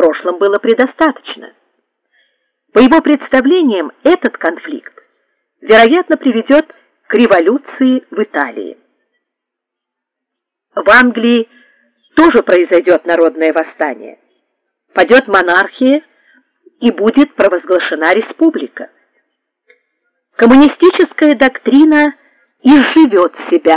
прошлом было предостаточно. По его представлениям, этот конфликт, вероятно, приведет к революции в Италии. В Англии тоже произойдет народное восстание. Падет монархия и будет провозглашена республика. Коммунистическая доктрина изживет себя.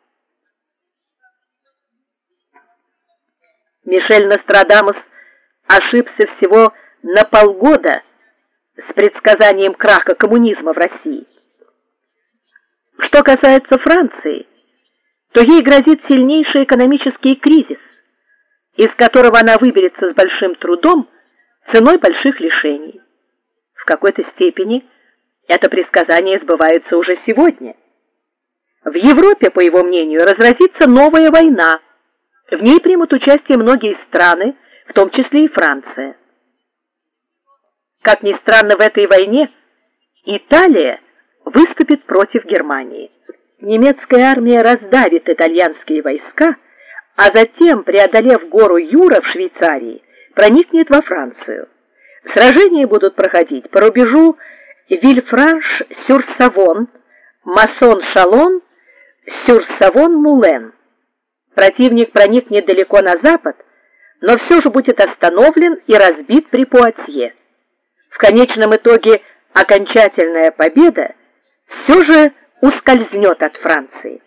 Мишель Нострадамус ошибся всего на полгода с предсказанием краха коммунизма в России. Что касается Франции, то ей грозит сильнейший экономический кризис, из которого она выберется с большим трудом ценой больших лишений. В какой-то степени это предсказание сбывается уже сегодня. В Европе, по его мнению, разразится новая война. В ней примут участие многие страны, в том числе и Франция. Как ни странно, в этой войне Италия выступит против Германии. Немецкая армия раздавит итальянские войска, а затем, преодолев гору Юра в Швейцарии, проникнет во Францию. Сражения будут проходить по рубежу Вильфранш-сюр-Савон, Массон-Шалон, Сюр-Савон-Мулен. Противник проникнет далеко на запад, но все же будет остановлен и разбит при Пуатье. В конечном итоге окончательная победа все же ускользнет от Франции.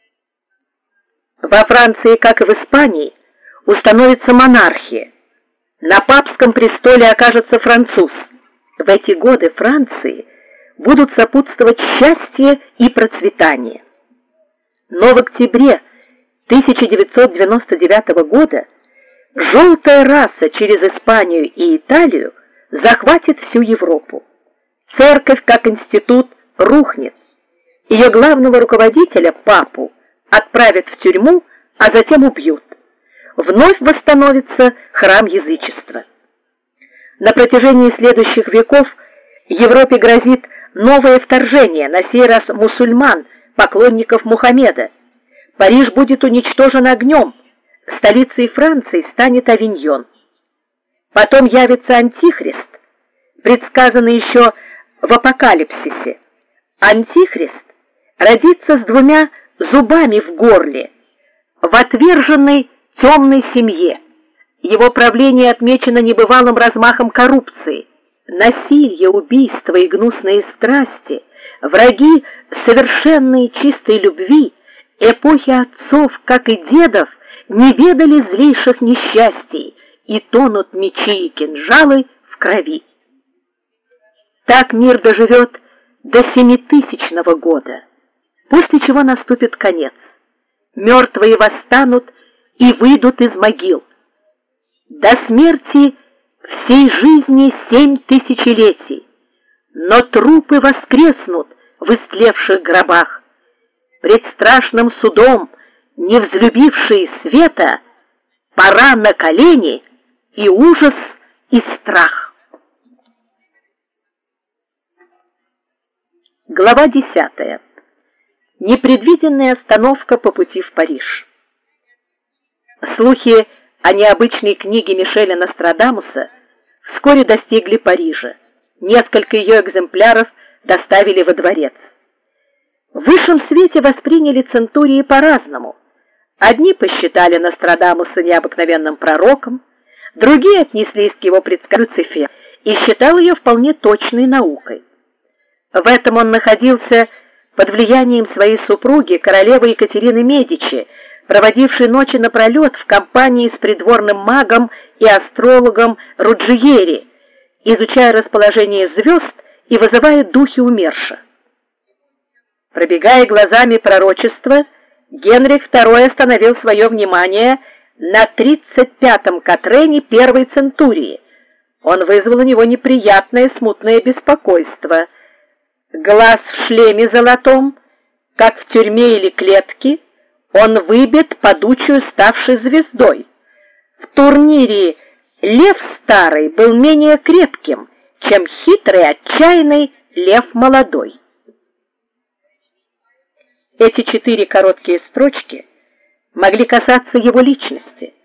Во Франции, как и в Испании, установится монархия. На папском престоле окажется француз. В эти годы Франции будут сопутствовать счастье и процветание. Но в октябре 1999 года желтая раса через Испанию и Италию захватит всю Европу. Церковь как институт рухнет. Ее главного руководителя, папу, отправят в тюрьму, а затем убьют. Вновь восстановится храм язычества. На протяжении следующих веков Европе грозит новое вторжение, на сей раз мусульман, поклонников Мухаммеда. Париж будет уничтожен огнем. Столицей Франции станет Авиньон. Потом явится Антихрист, предсказанный еще в Апокалипсисе. Антихрист родится с двумя зубами в горле, в отверженной темной семье. Его правление отмечено небывалым размахом коррупции. Насилие, убийства и гнусные страсти, враги совершенной чистой любви, эпохи отцов, как и дедов, не ведали злейших несчастий, и тонут мечи и кинжалы в крови. Так мир доживет до 7000 года, после чего наступит конец. Мертвые восстанут и выйдут из могил. До смерти всей жизни 7000 летий, но трупы воскреснут в истлевших гробах. Пред страшным судом, не взлюбившие света, пора на колени и ужас, и страх. Глава 10. Непредвиденная остановка по пути в Париж. Слухи о необычной книге Мишеля Нострадамуса вскоре достигли Парижа. Несколько ее экземпляров доставили во дворец. В высшем свете восприняли центурии по-разному. Одни посчитали Нострадамуса необыкновенным пророком, другие отнеслись к его предсказанию и считал ее вполне точной наукой. В этом он находился под влиянием своей супруги, королевы Екатерины Медичи, проводившей ночи напролет в компании с придворным магом и астрологом Руджиери, изучая расположение звезд и вызывая духи умерших. Пробегая глазами пророчества, Генрих II остановил свое внимание на 35-м Катрене первой центурии. Он вызвал у него неприятное смутное беспокойство. Глаз в шлеме золотом, как в тюрьме или клетке, он выбит падучую ставшей звездой. В турнире лев старый был менее крепким, чем хитрый, отчаянный лев молодой. Эти 4 короткие строчки могли касаться его личности.